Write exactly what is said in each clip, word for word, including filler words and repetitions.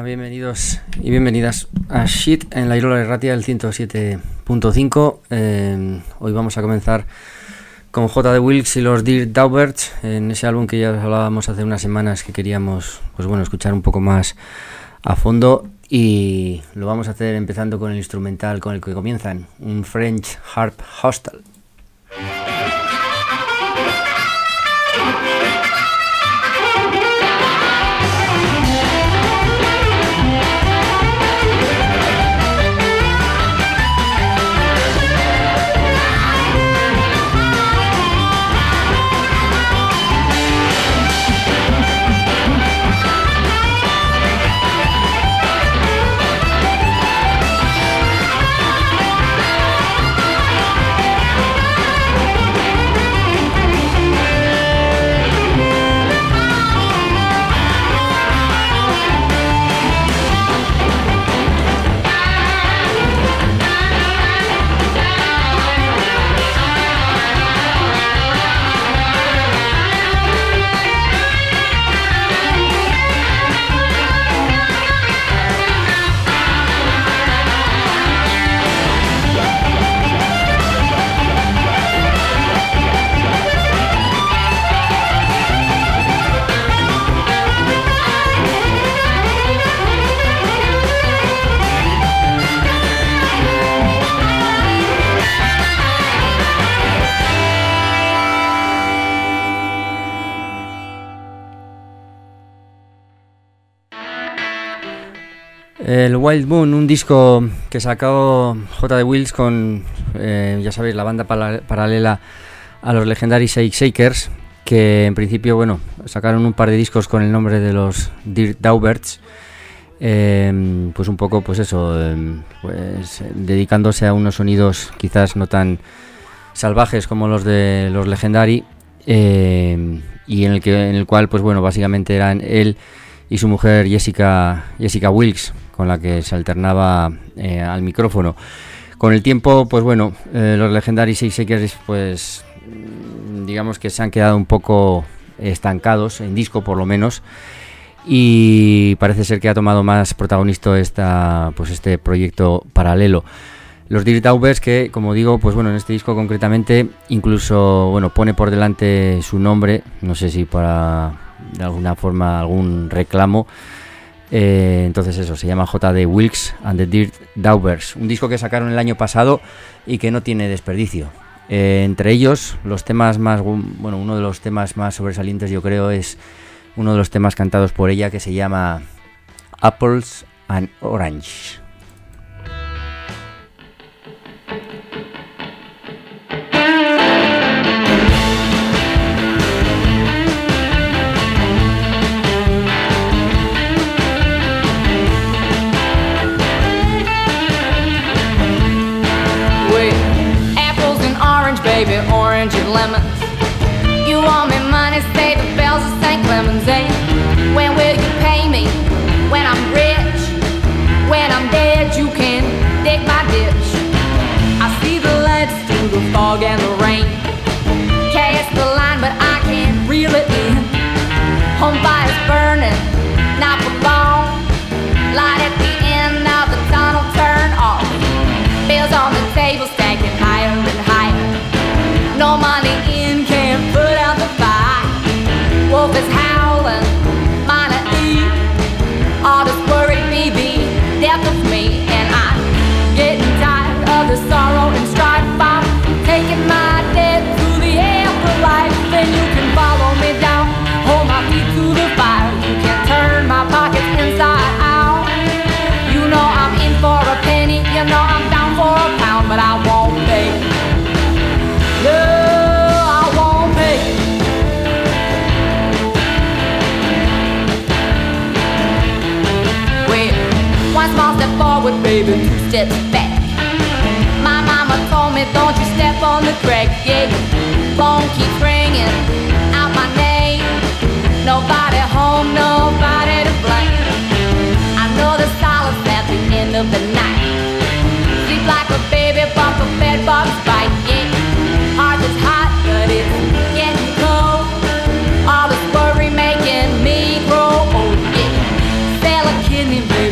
bienvenidos y bienvenidas a Shit en la Irola Erratia del ciento siete punto cinco. Eh, hoy vamos a comenzar con J D Wilkes y los Dirt Daubers, en ese álbum que ya hablábamos hace unas semanas que queríamos, pues bueno, escuchar un poco más a fondo, y lo vamos a hacer empezando con el instrumental con el que comienzan, un French Harp Hostel. El Wild Moon, un disco que sacó J D Wilkes con, eh, ya sabéis, la banda para, paralela a los Legendary Shake Shakers, que en principio, bueno, sacaron un par de discos con el nombre de los Dirt Daubers, eh, pues un poco, pues eso, eh, pues dedicándose a unos sonidos quizás no tan salvajes como los de los Legendary, eh, y en el que, en el cual, pues bueno, básicamente eran él y su mujer Jessica, Jessica Wilkes, con la que se alternaba eh, al micrófono. Con el tiempo, pues bueno, eh, los Legendary Shake Shakers, pues digamos que se han quedado un poco estancados, en disco por lo menos, y parece ser que ha tomado más protagonismo esta, pues este proyecto paralelo. Los Dirt Daubers, que como digo, pues bueno, en este disco concretamente incluso, bueno, pone por delante su nombre, no sé si para de alguna forma algún reclamo. Eh, entonces eso, se llama J D Wilkes and the Dirt Daubers, un disco que sacaron el año pasado y que no tiene desperdicio. Eh, entre ellos, los temas más, bueno, uno de los temas más sobresalientes, yo creo, es uno de los temas cantados por ella, que se llama Apples and Orange. Baby, orange and lemons. You want me money, say the bells of Saint Clemens, eh? When will you pay me? When I'm rich? When I'm dead, you can dig my ditch. I see the lights through the fog and the rain. Cast the line, but I can't reel it in. Home fire's burning, not for long. Light at the end of the tunnel, turn off. Bills on the table, stacking higher and higher. No money in, can't put out the fire. Wolf is howling, mine eat. All this worry may be death of me. And I'm getting tired of the sorrow and strife. I'm taking my dead through the afterlife. Then you can follow me down, hold my feet to the fire. You can turn my pockets inside out. You know I'm in for a penny, you know I'm down for a pound, but I won't pay. No, I won't pay. Well, one small step forward, baby, two steps back. My mama told me, don't you step on the crack, yeah. Phone keeps ringing out my name. Nobody home, nobody to blame. I know the silence at the end of the night. Sleep like a baby, bump a bed bugs bite, yeah. Heart is hot, but it's getting cold. All this worry making me grow old, yeah. Sell a kidney, baby.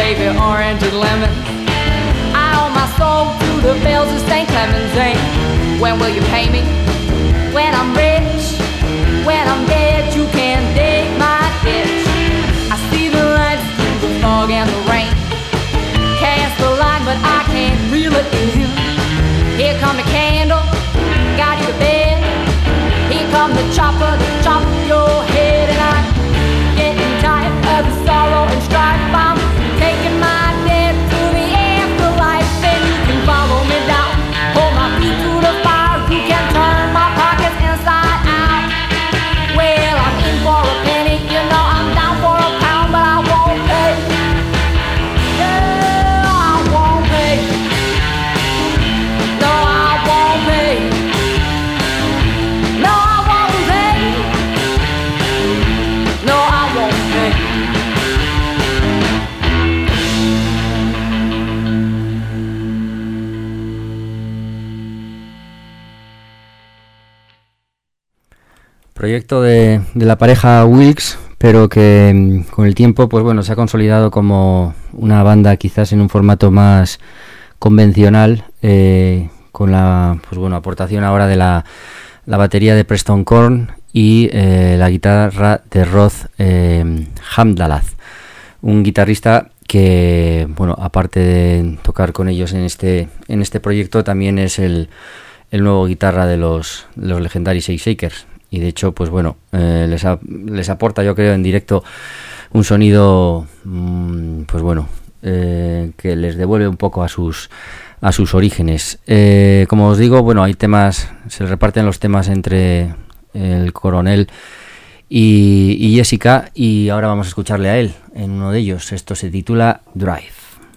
gravy, orange and lemon. I owe my soul to the bells of Saint Clement's Day. When will you pay me? When I'm rich. When I'm dead, you can dig my ditch. I see the lights through the fog and the rain. Cast the line, but I can't reel it in. Here come the candle, got you to bed. Here come the chopper to chop your head. And I'm getting tired of the sorrow and strife. I'm taking my dead to the afterlife. Then you can follow me down, hold my feet to the fire. You can turn my pockets inside out. Well, I'm in for a penny, you know I'm down for a pound, but I won't pay. Yeah, I won't pay. No, I won't pay. No, I won't pay. No, I won't pay. Proyecto de, de la pareja Wilkes, pero que mm, con el tiempo, pues bueno, se ha consolidado como una banda quizás en un formato más convencional, eh, con la, pues bueno, aportación ahora de la, la batería de Preston Korn y eh, la guitarra de Roth eh, Hamdalath, un guitarrista que, bueno, aparte de tocar con ellos en este en este proyecto, también es el, el nuevo guitarra de los, de los legendarios Shake Shakers. Y de hecho, pues bueno, eh, les, a, les aporta, yo creo, en directo un sonido, mmm, pues bueno, eh, que les devuelve un poco a sus a sus orígenes. Eh, como os digo, bueno, hay temas, se reparten los temas entre el coronel y, y Jessica, y ahora vamos a escucharle a él en uno de ellos. Esto se titula Drive.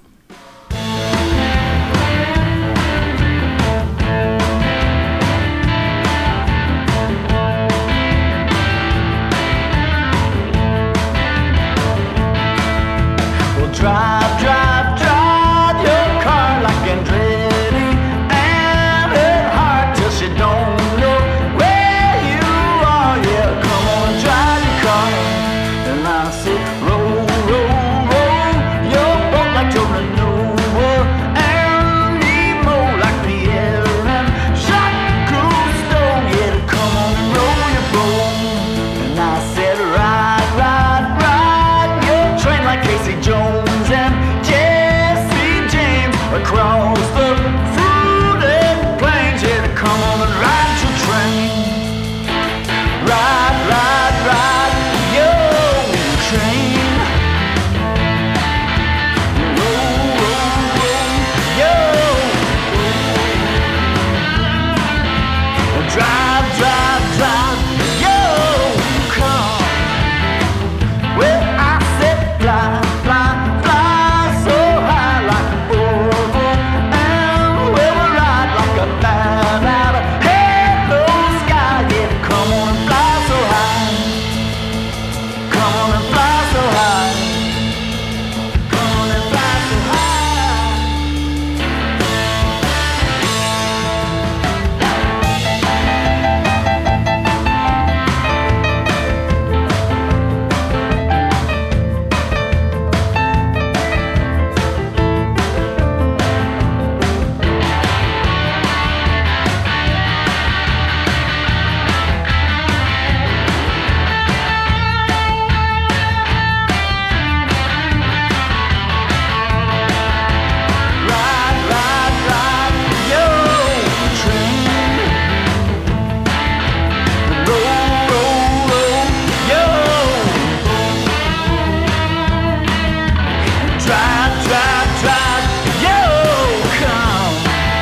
Drive, drive, drive your car like Andretti, and it hard till she don't know where you are. Yeah, come on, drive your car. And I say, roll, roll, roll your boat like Joe Manova, and Nemo like Pierre and Jacques Cousteau. Yeah, come on and roll your boat. And I said, ride, ride, ride your train like Casey Jones and Jesse James across the fruited plains. Yeah, come on and ride your train. Ride, ride, ride your train. Roll, roll, roll your drive, drive, drive your car. Well, I said fly, fly, fly so high like an oval, and we'll ride like a bat out of hello sky. Yeah, come on and fly so high. Come on and fly so high. Come on and fly so high. Ride, ride, ride your train. Roll, roll, roll your drive, drive, drive your car.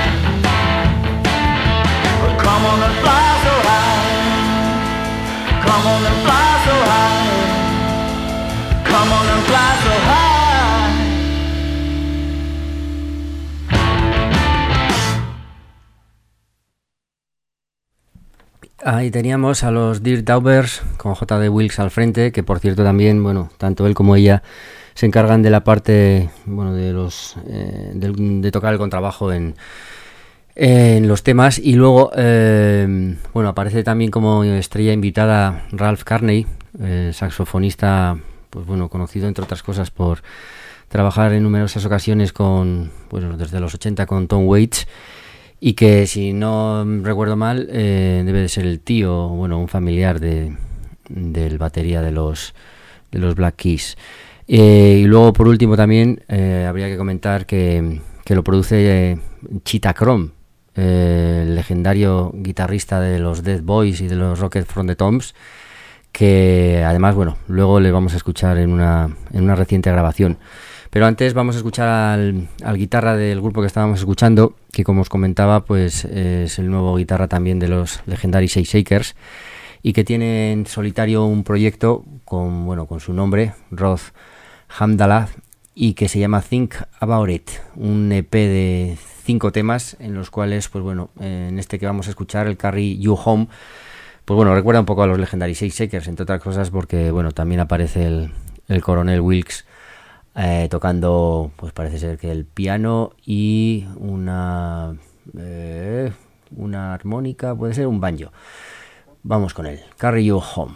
Come on and fly so high. Come on and fly so high. Come on and fly so high. Ahí teníamos a los Dirty Daubers con J D Wilkes al frente, que por cierto también, bueno, tanto él como ella se encargan de la parte, bueno, de los eh, de, de tocar el contrabajo en, en los temas. Y luego, eh, bueno, aparece también como estrella invitada Ralph Carney, eh, saxofonista, pues bueno, conocido entre otras cosas por trabajar en numerosas ocasiones con, bueno, desde los ochenta con Tom Waits, y que, si no recuerdo mal, eh, debe de ser el tío, bueno, un familiar de del batería de los de los Black Keys. Eh, y luego, por último, también eh, habría que comentar que, que lo produce eh, Cheetah Chrome, eh, el legendario guitarrista de los Dead Boys y de los Rocket from the Tombs, que además, bueno, luego le vamos a escuchar en una, en una reciente grabación. Pero antes vamos a escuchar al, al guitarra del grupo que estábamos escuchando, que, como os comentaba, pues es el nuevo guitarra también de los legendarios Shake Shakers, y que tiene en solitario un proyecto con, bueno, con su nombre, Roth Hamdallah, y que se llama Think About It, un E P de cinco temas en los cuales, pues bueno, en este que vamos a escuchar, el Carry You Home, pues bueno, recuerda un poco a los legendarios Shake Shakers, entre otras cosas porque, bueno, también aparece el, el coronel Wilkes eh, tocando, pues parece ser que el piano y una eh, una armónica, puede ser un banjo. Vamos con él, Carry You Home.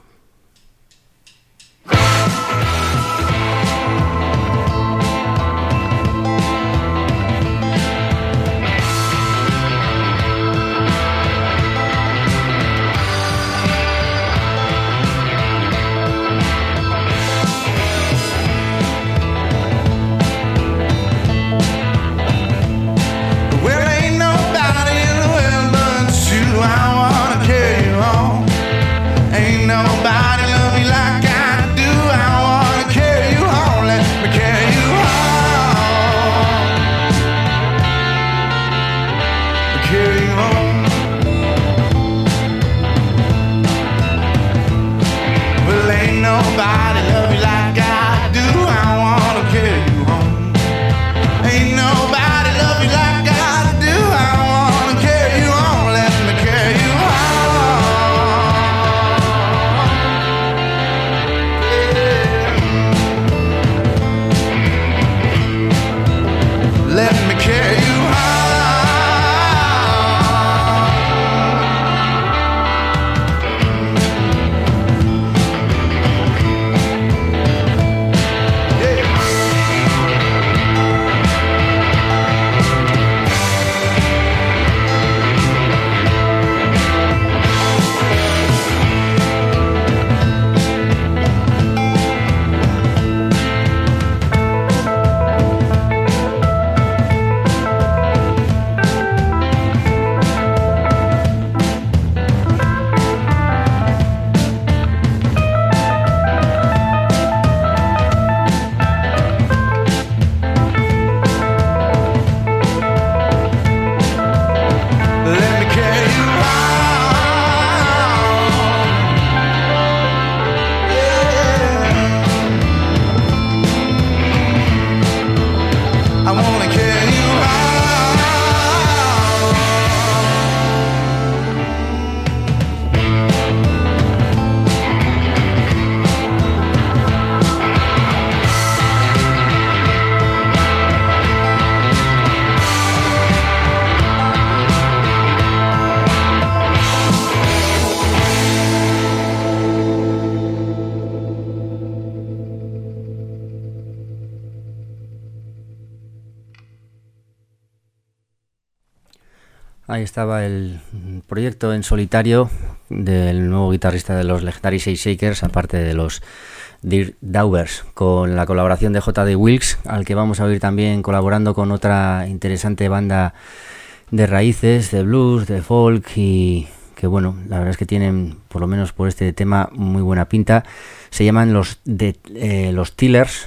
Ahí estaba el proyecto en solitario del nuevo guitarrista de los legendarios Shake Shakers, aparte de los Dirk Daubers, con la colaboración de J D Wilkes, al que vamos a oír también colaborando con otra interesante banda de raíces, de blues, de folk, y que, bueno, la verdad es que tienen, por lo menos por este tema, muy buena pinta. Se llaman los, de, eh, los Tillers,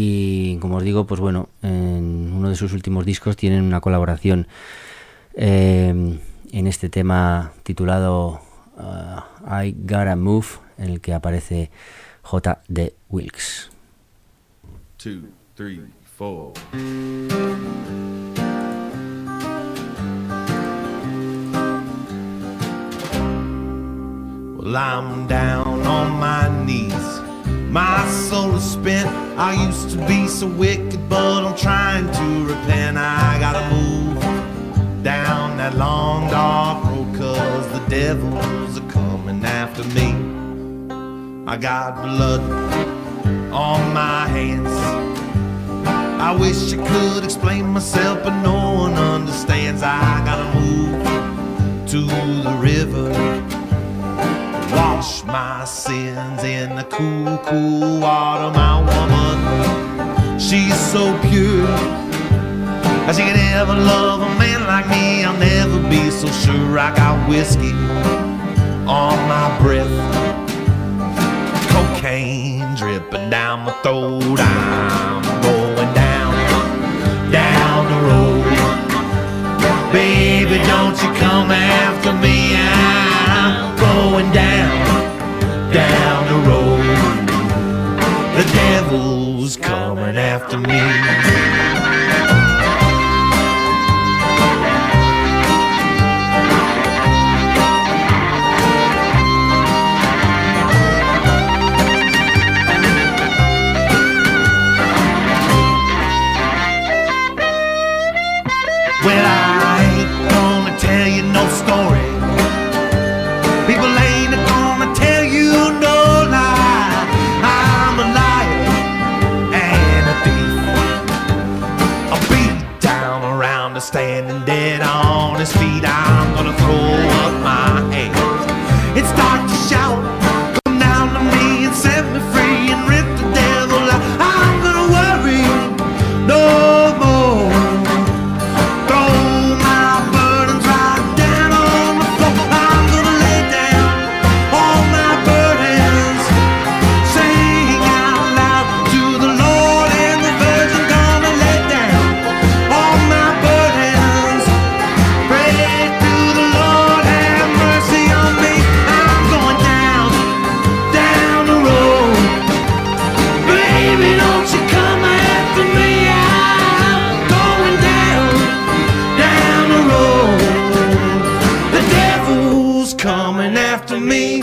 y como os digo, pues bueno, en uno de sus últimos discos tienen una colaboración Eh, en este tema titulado uh, I Gotta Move, en el que aparece J D Wilkes. Two, three, four. Well, I'm down on my knees, my soul is spent. I used to be so wicked, but I'm trying to repent. I gotta move down that long dark road, 'cause the devils are coming after me. I got blood on my hands, I wish I could explain myself, but no one understands. I gotta move to the river, wash my sins in the cool, cool water. My woman, she's so pure. How she could ever love a man like me, I'll never be so sure. I got whiskey on my breath, cocaine dripping down my throat. I'm going down, down the road. Baby, don't you come after me. I'm going down, down the road. The devil's coming after me. Well, I ain't gonna tell you no story. People ain't gonna tell you no lie. I'm a liar and a thief. I'll beat down around the standing dead on his feet. I'm gonna throw up my hands and start to shout, come down to me and set me free and rip the devil out. I'm gonna worry no more. Coming after me.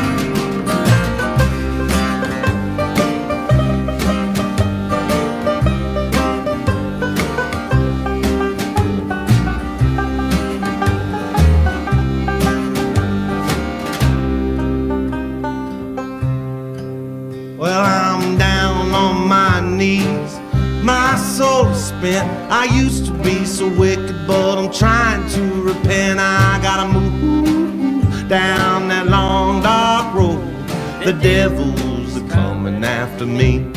Well, I'm down on my knees, my soul is spent. I used to be so wicked, but I'm trying to repent. I gotta move down that long dark road. The devils are coming after me.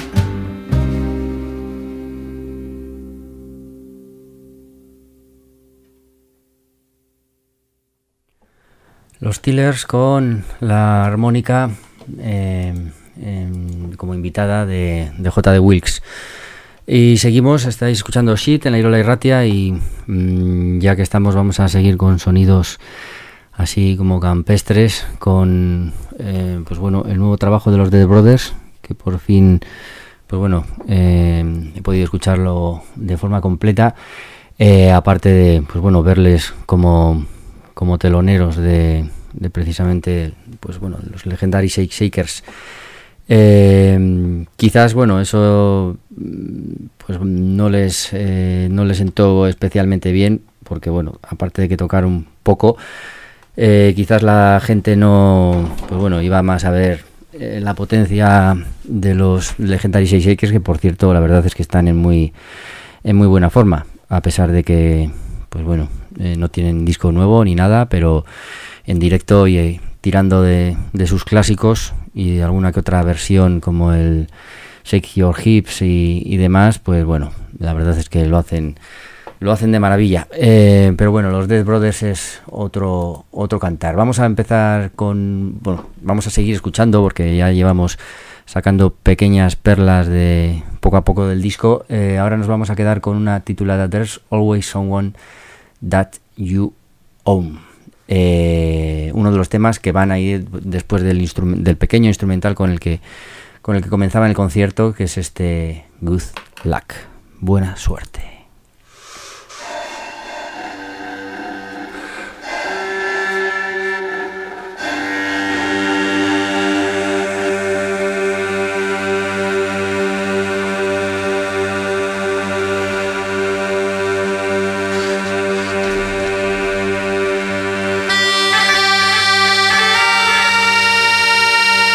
Los Killers con la armónica eh, eh, como invitada de, de J D Wilkes. Y seguimos, estáis escuchando Shit en la Irola Irratia y mmm, ya que estamos vamos a seguir con sonidos así como campestres, con eh, pues bueno, el nuevo trabajo de los Dead Brothers, que por fin pues bueno eh, he podido escucharlo de forma completa, eh, aparte de pues bueno verles como, como teloneros de, de precisamente pues bueno los Legendary Shake Shakers. Eh, quizás bueno eso pues no les eh, no les sentó especialmente bien, porque bueno, aparte de que tocaron un poco, Eh, quizás la gente no, pues bueno, iba más a ver eh, la potencia de los Legendary Shake Shakers, que por cierto la verdad es que están en muy en muy buena forma, a pesar de que pues bueno eh, no tienen disco nuevo ni nada, pero en directo y eh, tirando de, de sus clásicos y de alguna que otra versión como el Shake Your Hips y, y demás, pues bueno, la verdad es que lo hacen Lo hacen de maravilla, eh, pero bueno, los Dead Brothers es otro otro cantar. Vamos a empezar con, bueno, vamos a seguir escuchando porque ya llevamos sacando pequeñas perlas de poco a poco del disco. Eh, ahora nos vamos a quedar con una titulada There's Always Someone That You Own. Eh, uno de los temas que van a ir después del, instrum- del pequeño instrumental con el que con el que comenzaba el concierto, que es este Good Luck. Buena suerte.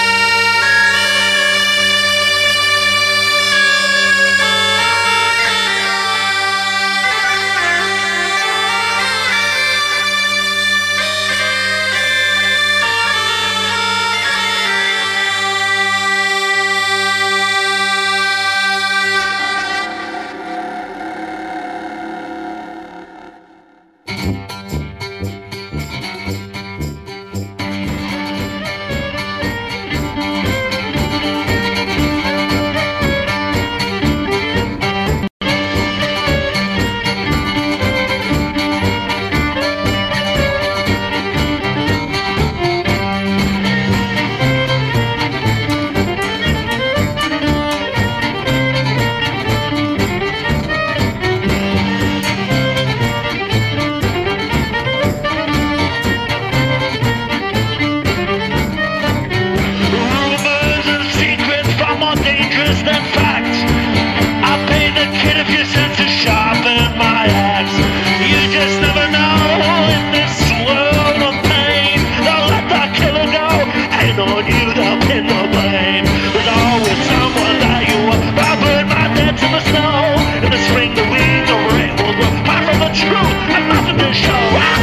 Thank you. less than fact. I paid the kid a few cents to sharpen my axe. You just never know in this world of pain. Don't let the killer go. Ain't on you, they'll pin the blame. There's always someone that you want. I burn my dead to the snow. In the spring, the weeds of rain will grow. Far from the truth and nothing to show.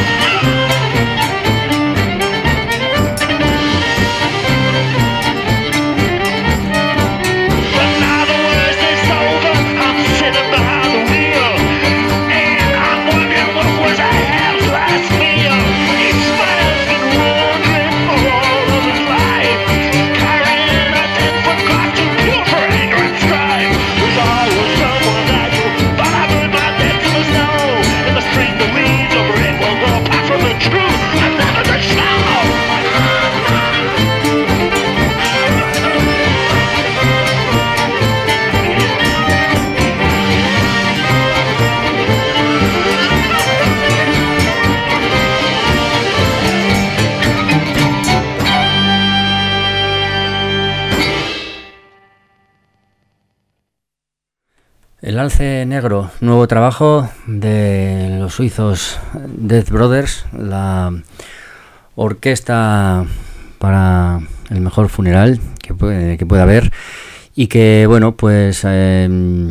El Alce Negro, nuevo trabajo de los suizos Death Brothers, la orquesta para el mejor funeral que puede, que pueda haber, y que bueno, pues eh,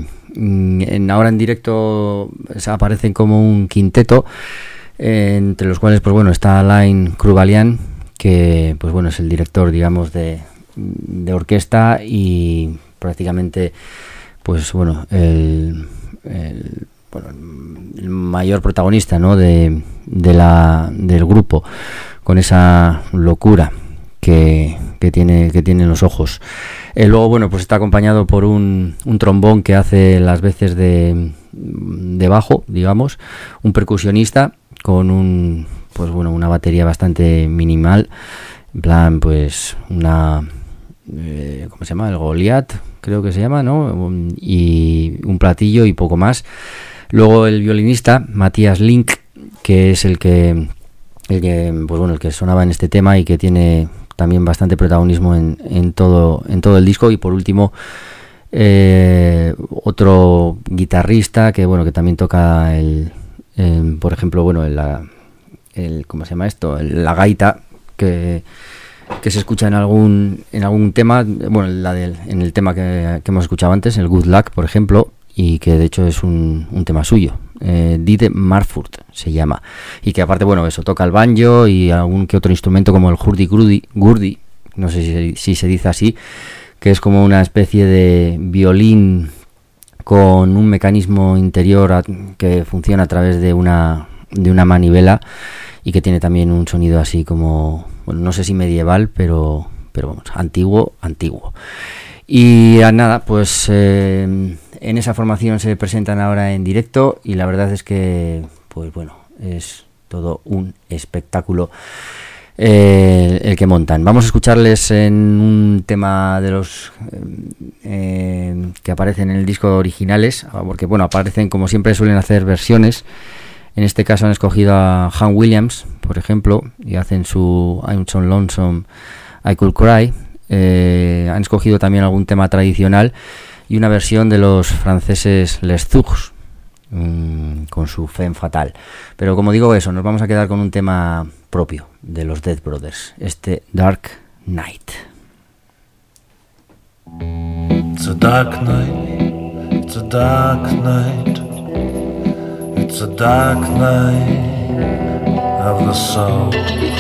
en, ahora en directo aparecen como un quinteto, eh, entre los cuales pues bueno está Alain Krugalian, que pues bueno es el director, digamos, de, de orquesta y prácticamente pues bueno el, el, bueno, el mayor protagonista, ¿no?, de, de la del grupo, con esa locura que, que tiene que tienen los ojos. Eh, luego bueno pues está acompañado por un, un trombón que hace las veces de, de bajo, digamos, un percusionista con un pues bueno una batería bastante minimal, en plan pues una eh, ¿cómo se llama? El Goliath, creo que se llama, ¿no? Y un platillo y poco más. Luego el violinista Matthias Link, que es el que, el que, pues bueno, el que sonaba en este tema y que tiene también bastante protagonismo en, en todo, en todo el disco. Y por último, eh, otro guitarrista que bueno, que también toca el, eh, por ejemplo, bueno, el, el, ¿cómo se llama esto? El, la gaita, que que se escucha en algún en algún tema, bueno, la del, en el tema que, que hemos escuchado antes, el Good Luck, por ejemplo, y que de hecho es un, un tema suyo, eh, Dide Marfurt se llama, y que aparte, bueno, eso, toca el banjo y algún que otro instrumento como el hurdy-gurdy, gurdy, no sé si, si se dice así, que es como una especie de violín con un mecanismo interior a, que funciona a través de una de una manivela, y que tiene también un sonido así como, bueno, no sé si medieval, pero pero vamos, antiguo, antiguo. Y a nada, pues eh, en esa formación se presentan ahora en directo, y la verdad es que, pues bueno, es todo un espectáculo eh, el que montan. Vamos a escucharles en un tema de los eh, que aparecen en el disco originales, porque bueno, aparecen, como siempre suelen hacer, versiones. En este caso han escogido a Han Williams, por ejemplo, y hacen su I'm So Lonesome, I Could Cry. Eh, han escogido también algún tema tradicional y una versión de los franceses Les Thugs, mmm, con su Femme Fatale. Pero como digo, eso, nos vamos a quedar con un tema propio de los Death Brothers, este Dark Night. It's a dark night, it's a dark night. It's a dark night of the soul.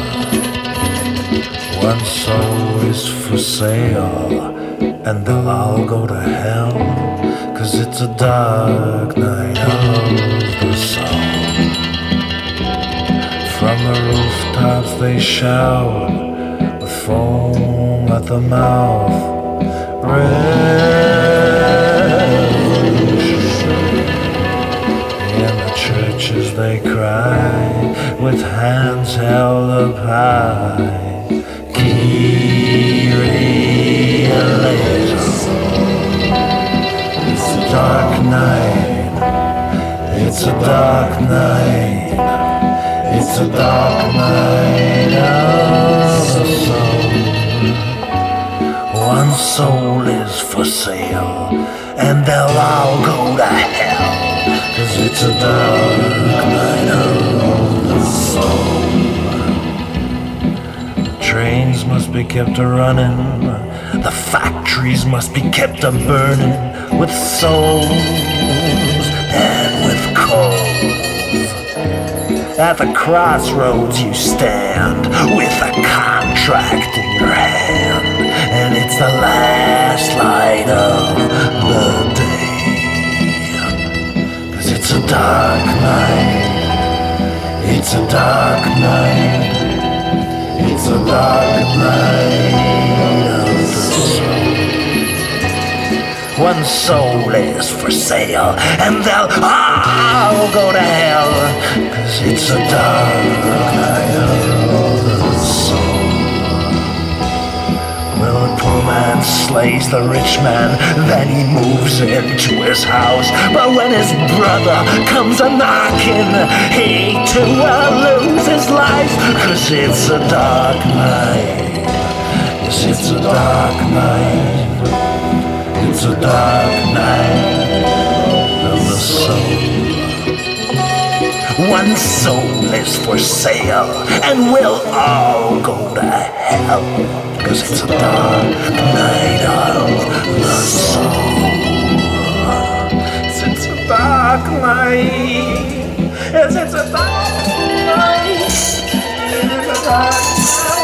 One soul is for sale, and they'll all go to hell, 'cause it's a dark night of the soul. From the rooftops they shout, with foam at the mouth, in the churches they cry, with hands held up high. Kyrie eleison. It's a dark night. It's a dark night. It's a dark night of the soul. One soul is for sale, and they'll all go to hell, 'cause it's a dark night of the soul. Trains must be kept a running, the factories must be kept a burning, with souls and with coals. At the crossroads you stand, with a contract in your hand, and it's the last light of the day. 'Cause it's a dark night, it's a dark night, it's a dark night of the soul. One soul is for sale, and they'll all go to hell, 'cause it's a dark night of the soul. Well, the poor man slays the rich man, then he moves into his house. But when his brother comes a-knocking, he too will lose his life, 'cause it's a dark night. Yes, it's a dark night. It's a dark night of the soul. One soul is for sale, and we'll all go to hell, 'cause it's a dark night of the soul. It's a dark night. Yes, it's a dark night. It's a dark night.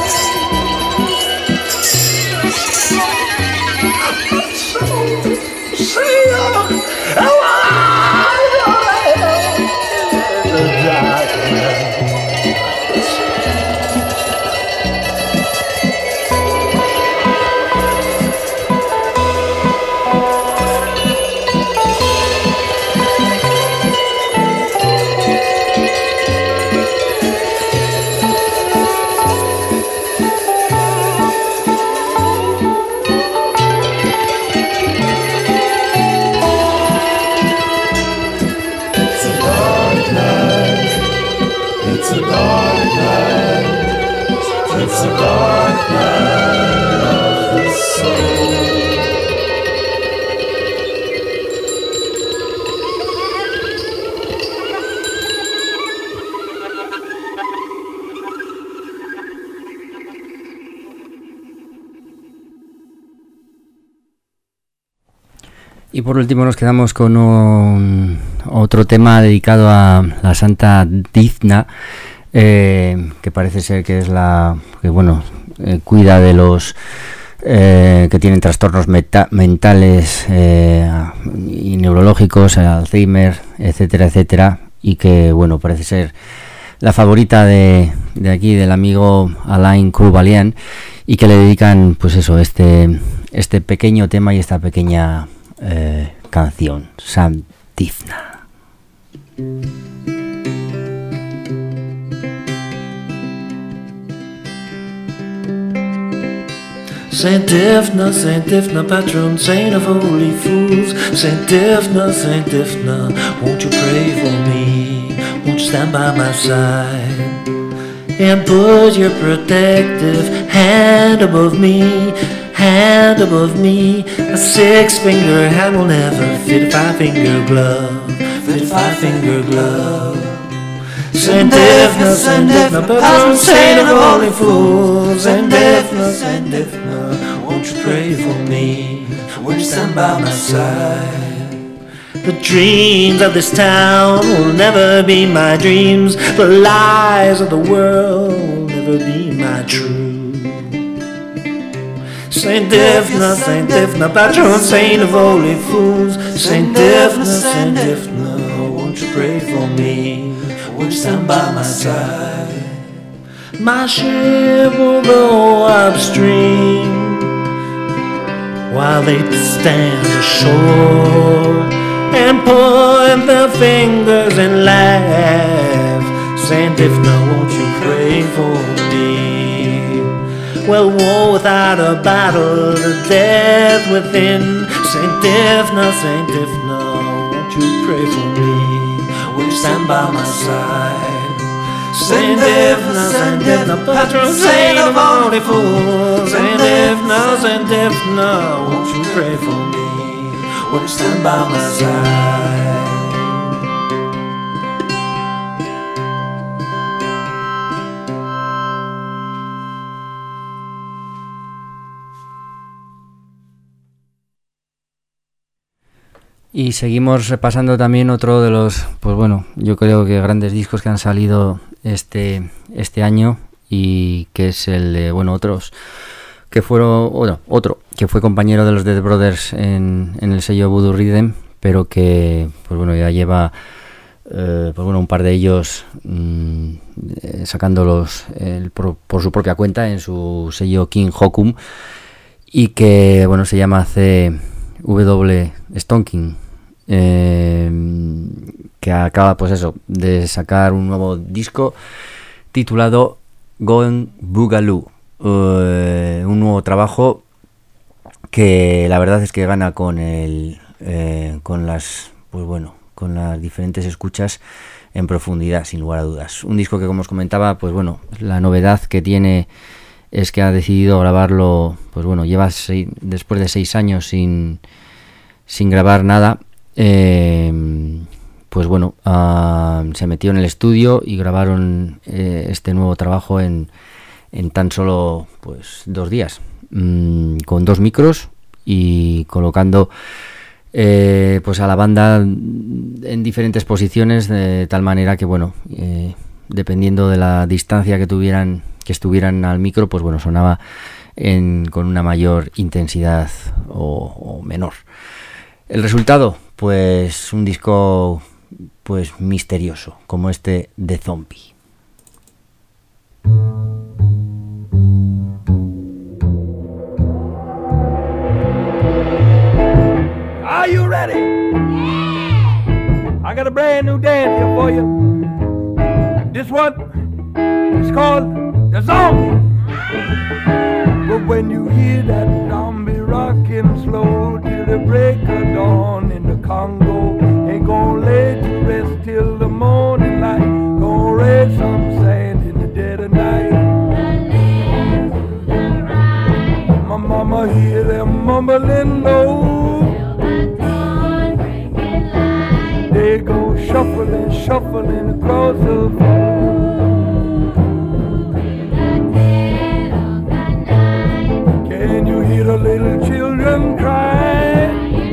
Y por último nos quedamos con un, otro tema dedicado a la Santa Difna, eh, que parece ser que es la que bueno eh, cuida de los eh, que tienen trastornos meta, mentales eh, y neurológicos, Alzheimer, etcétera, etcétera, y que bueno parece ser la favorita de, de aquí del amigo Alain Courvalian, y que le dedican pues eso este este pequeño tema y esta pequeña Eh, canción, Saint Difna. Saint Difna, Saint Difna, patron saint of holy fools. Saint Difna, Saint Difna, won't you pray for me? Won't you stand by my side and put your protective hand above me? Hand above me, a six-finger hand will never fit a five-finger glove, fit a five-finger glove. Saint Difna, Saint Difna, patron saint of holy fools. Saint Difna, Saint Difna, won't you pray for me? Won't you stand by my side? The dreams of this town will never be my dreams. The lies of the world will never be my truth. Saint Difna, Saint Difna, patron saint of holy fools. Saint Difna, Saint Difna, won't you pray for me? Won't you stand by my side? My ship will go upstream while they stand ashore and point their fingers and laugh. Saint Difna, won't you pray for me? Well, war without a battle, the death within. Saint Difna, Saint Difna, won't you pray for me? Won't you stand by my side? Saint Defna, Saint Defna, patron saint of all the fools. Saint Defna, Saint Defna, won't you pray for me? Won't you stand by my side? Y seguimos repasando también otro de los, pues bueno, yo creo que grandes discos que han salido este este año, y que es el de, bueno, otros que fueron, bueno, otro que fue compañero de los Dead Brothers en, en el sello Voodoo Rhythm, pero que, pues bueno, ya lleva, eh, pues bueno, un par de ellos mmm, eh, sacándolos el, por, por su propia cuenta en su sello King Hokum, y que, bueno, se llama C W Stonking. Eh, que acaba, pues eso, de sacar un nuevo disco titulado Gone Boogaloo, eh, un nuevo trabajo que la verdad es que gana con el eh, con las, pues bueno, con las diferentes escuchas en profundidad, sin lugar a dudas. Un disco que, como os comentaba, pues bueno, la novedad que tiene es que ha decidido grabarlo, pues bueno, lleva seis, después de seis años sin sin grabar nada. Eh, pues bueno, uh, se metió en el estudio y grabaron eh, este nuevo trabajo en, en tan solo pues dos días, mm, con dos micros y colocando eh, pues a la banda en diferentes posiciones, de tal manera que, bueno, eh, dependiendo de la distancia que tuvieran, que estuvieran al micro, pues bueno, sonaba en, con una mayor intensidad o, o menor. El resultado, pues un disco pues misterioso, como este de Zombie. Are you ready? I got a brand new dance here for you. This one is called the Zombie. But when you hear that zombie rocking slow till the break of dawn in the Congo, ain't gonna lay to rest till the morning light, gonna raise some sand in the dead of night. My mama hear them mumbling low, they go shuffling, shuffling across the floor. Can you hear the little children cry?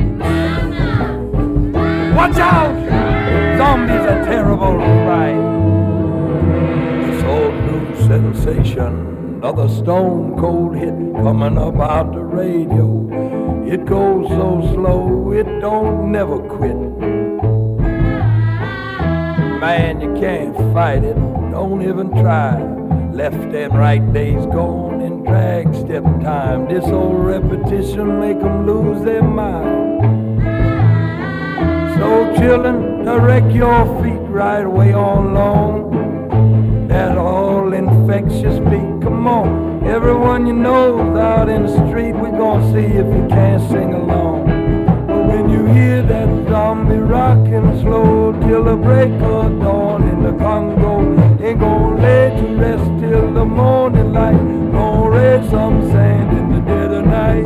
Watch out! Zombies are terrible to ride. This old new sensation, another stone cold hit coming up out the radio. It goes so slow, it don't never quit. Man, you can't fight it, don't even try. Left and right days gone in drag step time. This old repetition make them lose their mind. So children, direct your feet right away on long. That all infectious beat, come on. Everyone you know's out in the street, we gonna see if you can't sing along. But when you hear that zombie rockin' slow till the break of dawn in the Congo, ain't gonna lay to rest till the morning light, gonna raise some sand in the dead of night.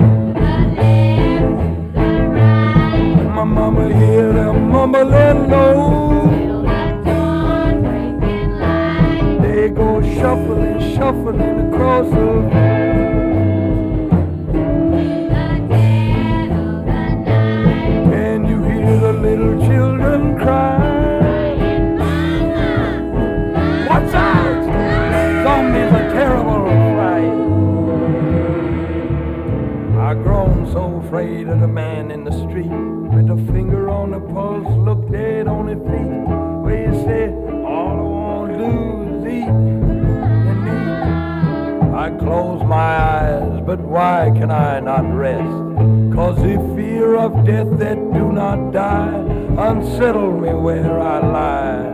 My mama hear them mumbling low, they go shuffling, shuffling across the floor. Can you hear the little children cry? What's out? Zombies are terrible fright. I've grown so afraid of the man in the street with a finger on the pulse, look dead on his feet, where you say, all I wanna do is eat and eat. I close my eyes, but why can I not rest? Cause the fear of death that do not die unsettle me where I lie.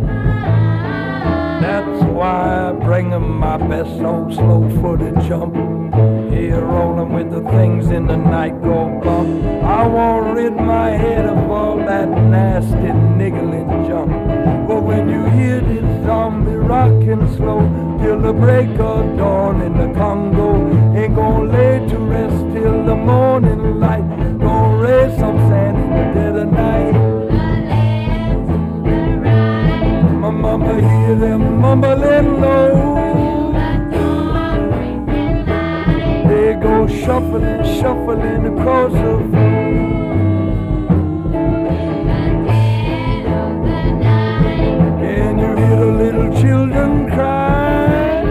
That's why I bring 'em my best old slow-footed jump. Here rolling with the things in the night go bump. I won't rid my head of all that nasty niggling junk. But when you hear this zombie rockin' slow till the break of dawn in the Congo. Ain't gonna lay to rest till the morning light. Gonna raise some sand in the dead of night. My mama hear them mumbling low. They go shuffling, shuffling across the floor. Can you hear the little children cry?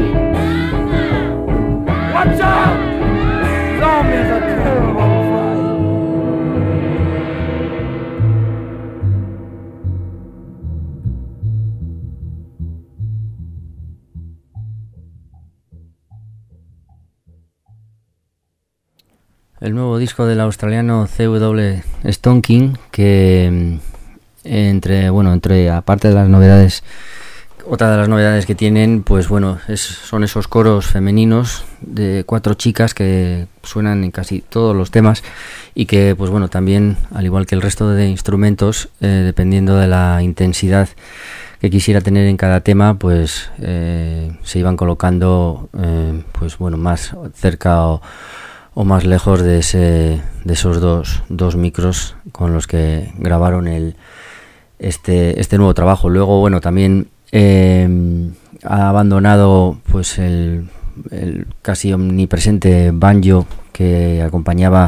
Watch out! Zombies are terrible fright. El nuevo disco del australiano C W Stone King, que entre, bueno, entre, aparte de las novedades, otra de las novedades que tienen, pues bueno, es, son esos coros femeninos de cuatro chicas que suenan en casi todos los temas y que, pues bueno, también, al igual que el resto de instrumentos, eh, dependiendo de la intensidad que quisiera tener en cada tema, pues eh, se iban colocando, eh, pues bueno, más cerca o o más lejos de ese de esos dos, dos micros con los que grabaron el este este nuevo trabajo. Luego, bueno, también eh, ha abandonado pues el, el casi omnipresente banjo que acompañaba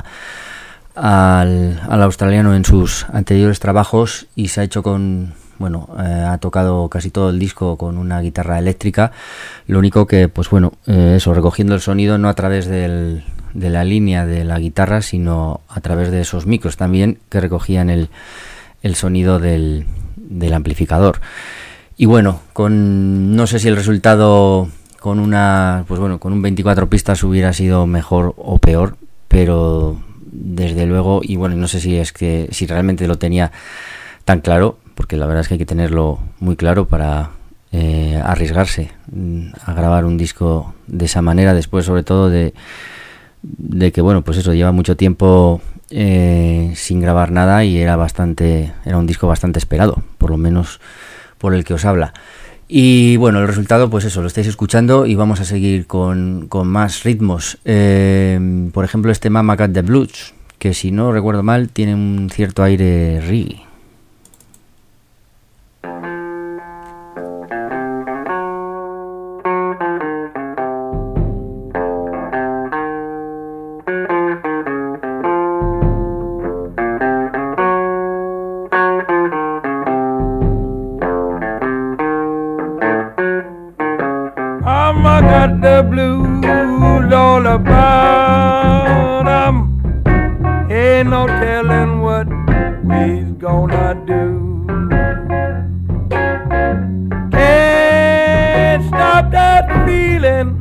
al, al australiano en sus anteriores trabajos y se ha hecho con, bueno, eh, ha tocado casi todo el disco con una guitarra eléctrica. Lo único que, pues bueno, eh, eso, recogiendo el sonido no a través del de la línea de la guitarra, sino a través de esos micros también que recogían el, el sonido del, del amplificador. Y bueno, con no sé si el resultado con una, pues bueno, con un veinticuatro pistas hubiera sido mejor o peor, pero desde luego, y bueno, no sé si es que si realmente lo tenía tan claro, porque la verdad es que hay que tenerlo muy claro para eh, arriesgarse a grabar un disco de esa manera, después sobre todo de de que, bueno, pues eso, lleva mucho tiempo eh, sin grabar nada y era bastante, era un disco bastante esperado, por lo menos por el que os habla. Y bueno, el resultado, pues eso, lo estáis escuchando y vamos a seguir con, con más ritmos. Eh, por ejemplo, este Mama Got the Blues, que si no recuerdo mal, tiene un cierto aire reggae. The blues all about 'em. Ain't no telling what we's gonna do. Can't stop that feeling.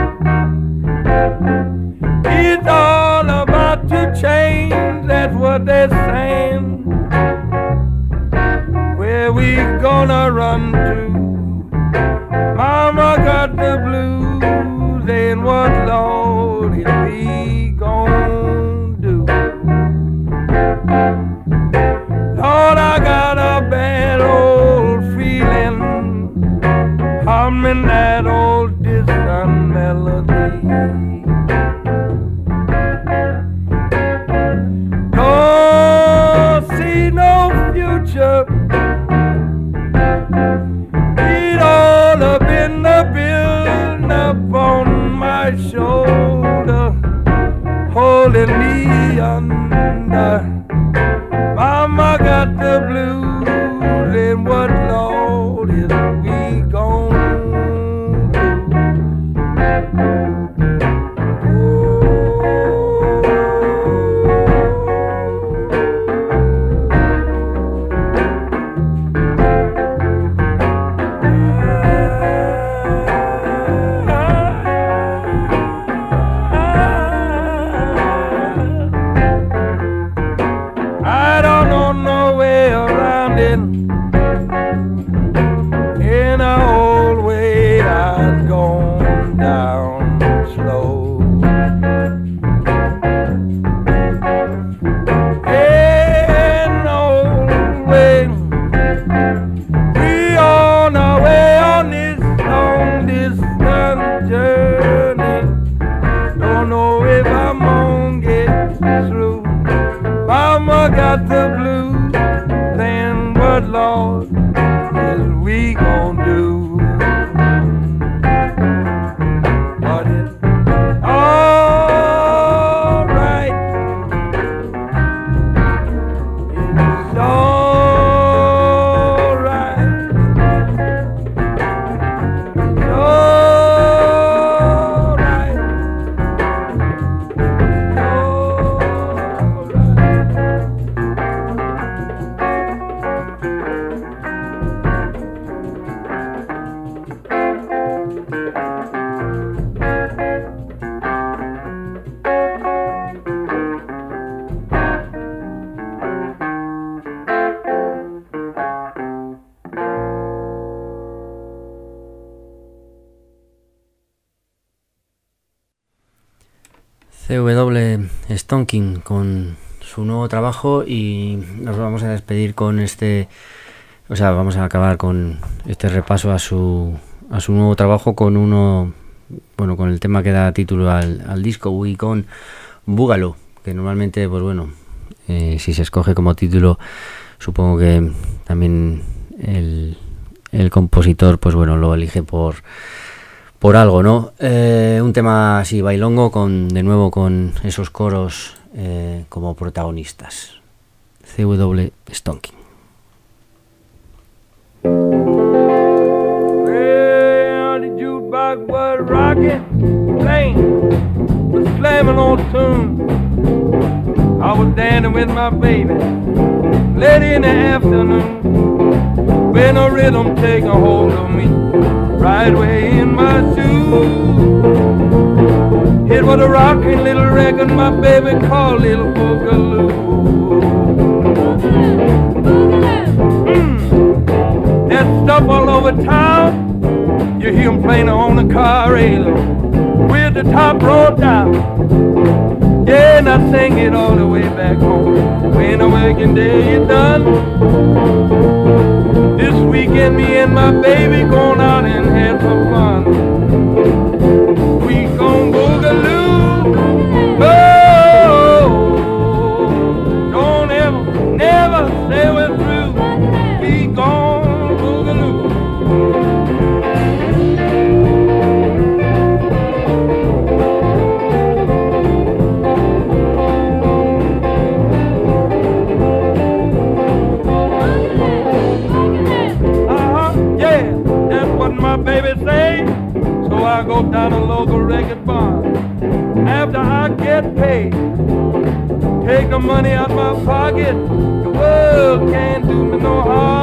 It's all about to change, that's what they're saying. Where we gonna run to? Mama got the blues. And what Lord is we gon' do? Lord, I got a bad old feeling, humming that old distant melody. Don't see no future, it all up in the building up on my shoulder, holding me under. Mama got the blues, and what Lord is we gon' I got the blues, then what, Lord, is we gonna do? But it's all right. It's all right. It's all right. C W Stonking con su nuevo trabajo, y nos vamos a despedir con este, o sea, vamos a acabar con este repaso a su a su nuevo trabajo con uno, bueno, con el tema que da título al, al disco, y con Boogaloo, que normalmente, pues bueno, eh, si se escoge como título, supongo que también el, el compositor, pues bueno, lo elige por por algo, ¿no? Eh, un tema así bailongo, con de nuevo con esos coros eh, como protagonistas. C W Stonking. Well, the jukebox was rocking, playing, was slamming on tune. I was dancing with my baby late in the afternoon, when a rhythm take a hold of me, right way in my shoes. It was a rocking little record my baby called Little Boogaloo. Mm. That stuff all over town, you hear them playing on the car radio with the top rolled down. Yeah, and I sing it all the way back home when the working day is done. This weekend me and my baby going out and have some fun. We gon' boogaloo, oh, don't ever, never say we're through. We gon' boogaloo. My baby say, so I go down a local record bar. After I get paid, take the money out my pocket. The world can't do me no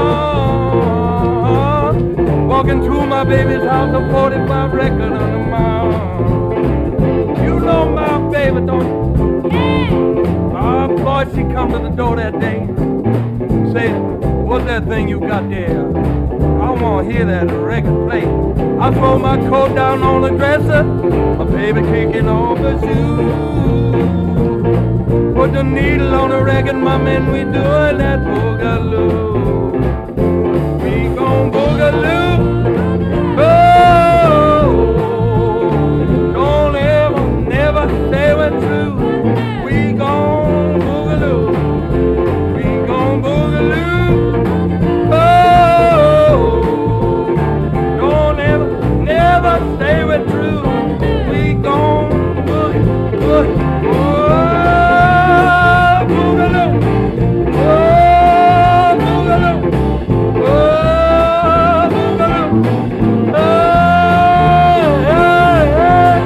harm. Walking through my baby's house, a forty-five record on the mile. You know my baby, don't you? Ah, boy, she come to the door that day, said, what's that thing you got there? I wanna hear that record play. I throw my coat down on the dresser, my baby kicking off the shoes. Put the needle on the record, my man, we doing that boogaloo. We gon' boogaloo, oh, don't ever, never say we're through. We gon' boogaloo, we gon' boogaloo. Stay with true, we gon' boogie, boogie, oh, boogaloo, oh, boogaloo, oh, boogaloo, oh, yeah, yeah,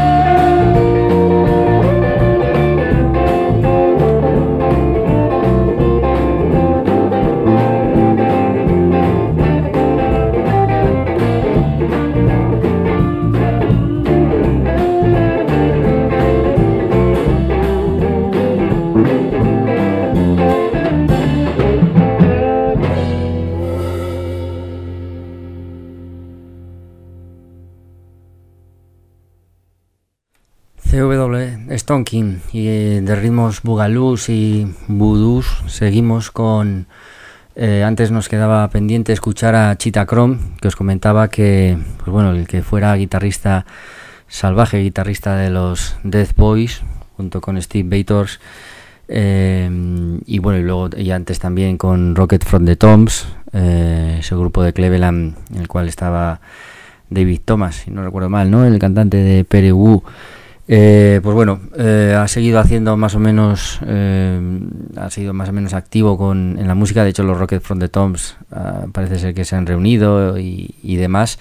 C W Stonking, y eh, de ritmos bugaloos y voodoos seguimos con... Eh, antes nos quedaba pendiente escuchar a Cheetah Chrome, que os comentaba que, pues bueno, el que fuera guitarrista salvaje, guitarrista de los Death Boys, junto con Steve Vators, Eh, y bueno, y luego y antes también con Rocket from the Tombs, eh, ese grupo de Cleveland en el cual estaba David Thomas, si no recuerdo mal, ¿no? El cantante de Pere Ubu. Eh, pues bueno, eh, ha seguido haciendo más o menos, eh, ha sido más o menos activo con en la música. De hecho, los Rocket from the Tombs uh, parece ser que se han reunido y, y demás.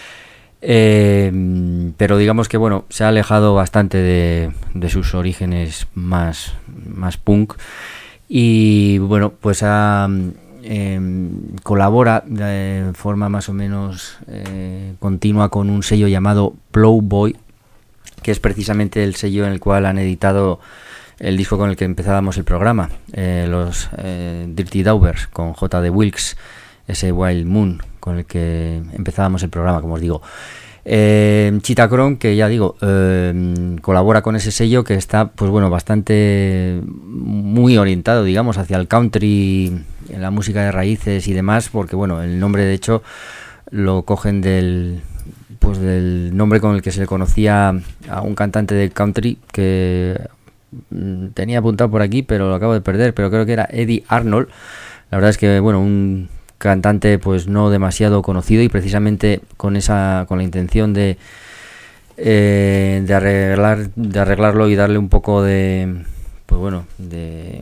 Eh, pero digamos que bueno, se ha alejado bastante de, de sus orígenes más, más punk. Y bueno, pues ha, eh, colabora de forma más o menos eh, continua con un sello llamado Plowboy, que es precisamente el sello en el cual han editado el disco con el que empezábamos el programa, eh, los eh, Dirty Daubers, con J D Wilkes, ese Wild Moon con el que empezábamos el programa, como os digo. Eh, Chitachrome, que ya digo, eh, colabora con ese sello que está, pues bueno, bastante muy orientado, digamos, hacia el country, en la música de raíces y demás, porque bueno, el nombre de hecho lo cogen del... pues del nombre con el que se le conocía a un cantante de country que mm, tenía apuntado por aquí, pero lo acabo de perder, pero creo que era Eddie Arnold. La verdad es que bueno, un cantante pues no demasiado conocido, y precisamente con esa con la intención de eh, de arreglar de arreglarlo y darle un poco de pues bueno, de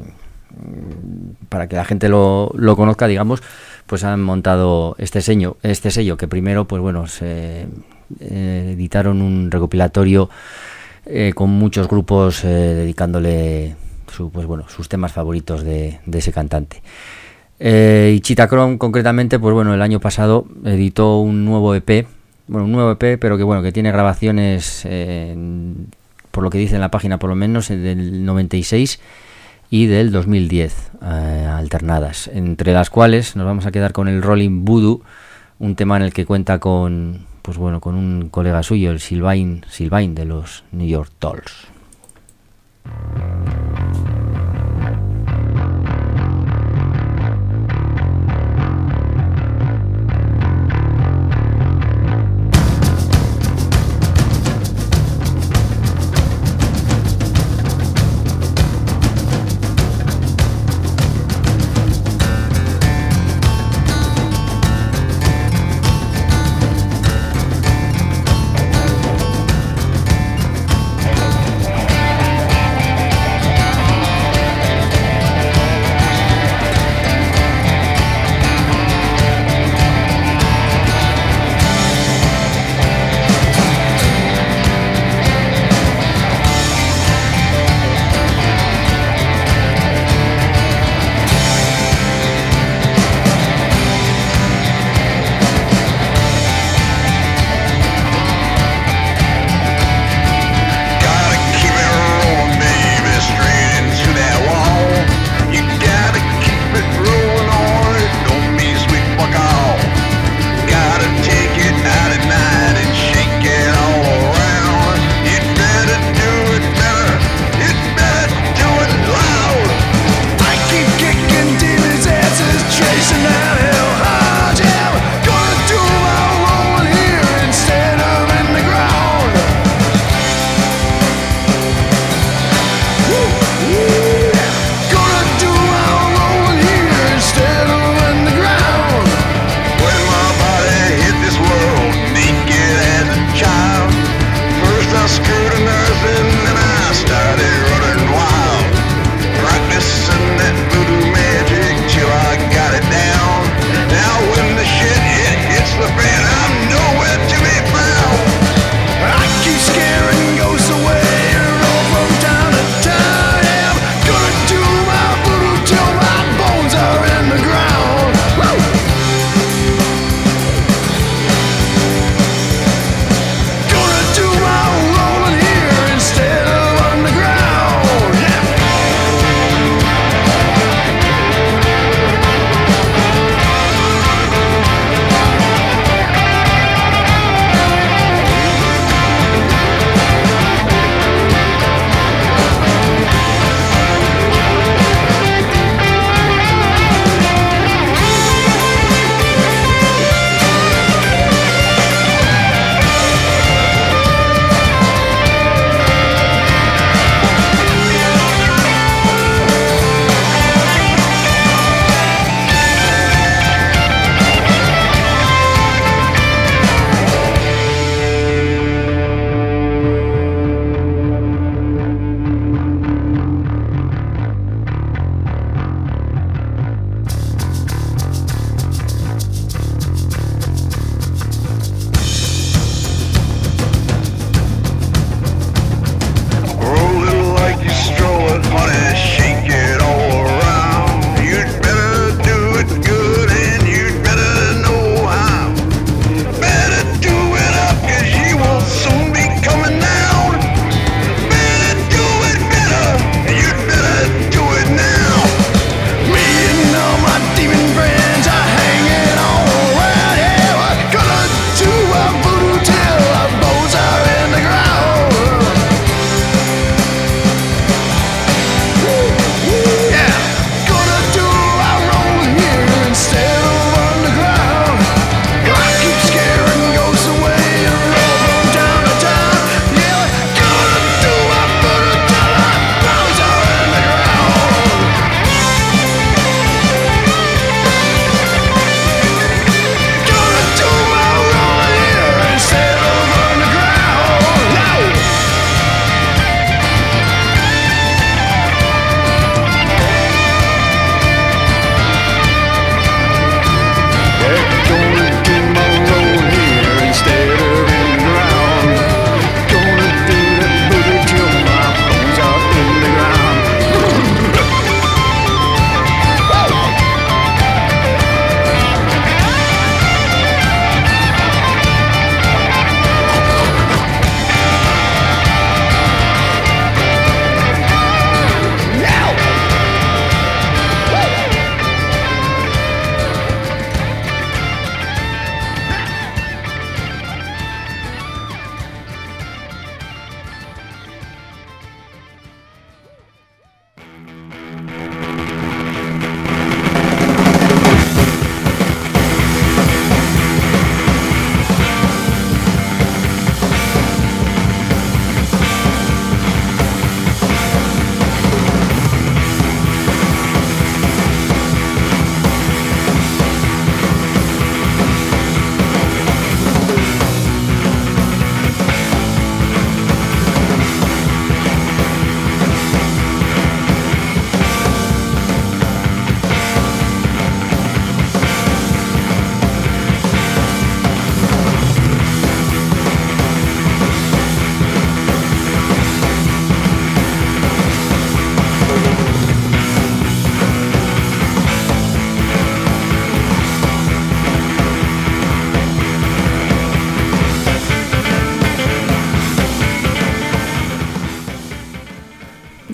para que la gente lo, lo conozca, digamos, pues han montado este sello, este sello que primero pues bueno, se eh, editaron un recopilatorio eh, con muchos grupos eh, dedicándole su, pues bueno, sus temas favoritos de, de ese cantante. Eh, y Chitachrome concretamente, pues bueno, el año pasado editó un nuevo E P, bueno, un nuevo E P, pero que bueno, que tiene grabaciones, eh, por lo que dice en la página por lo menos, del noventa y seis y del dos mil diez, eh, alternadas, entre las cuales nos vamos a quedar con el Rolling Voodoo, un tema en el que cuenta con, pues bueno, con un colega suyo, el Sylvain, Sylvain de los New York Dolls. Thank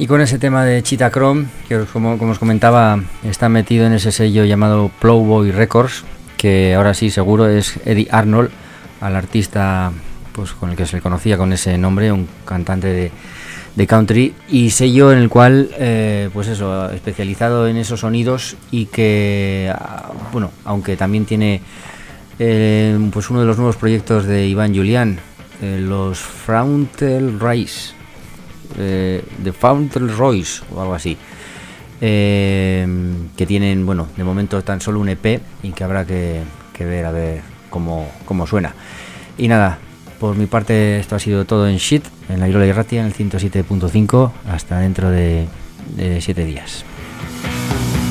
con ese tema de Cheetah Chrome, que como, como os comentaba, está metido en ese sello llamado Plowboy Records, que ahora sí seguro es Eddie Arnold, al artista pues con el que se le conocía con ese nombre, un cantante de, de country, y sello en el cual, eh, pues eso, especializado en esos sonidos y que, bueno, aunque también tiene eh, pues uno de los nuevos proyectos de Iván Julián, eh, los Frontal Rise, eh, de Frontal Royce o algo así, eh, que tienen, bueno, de momento tan solo un E P y que habrá que, que ver a ver cómo, cómo suena. Y nada, por mi parte esto ha sido todo en Shit, en la Irola y Ratia, en el ciento siete punto cinco, hasta dentro de siete días.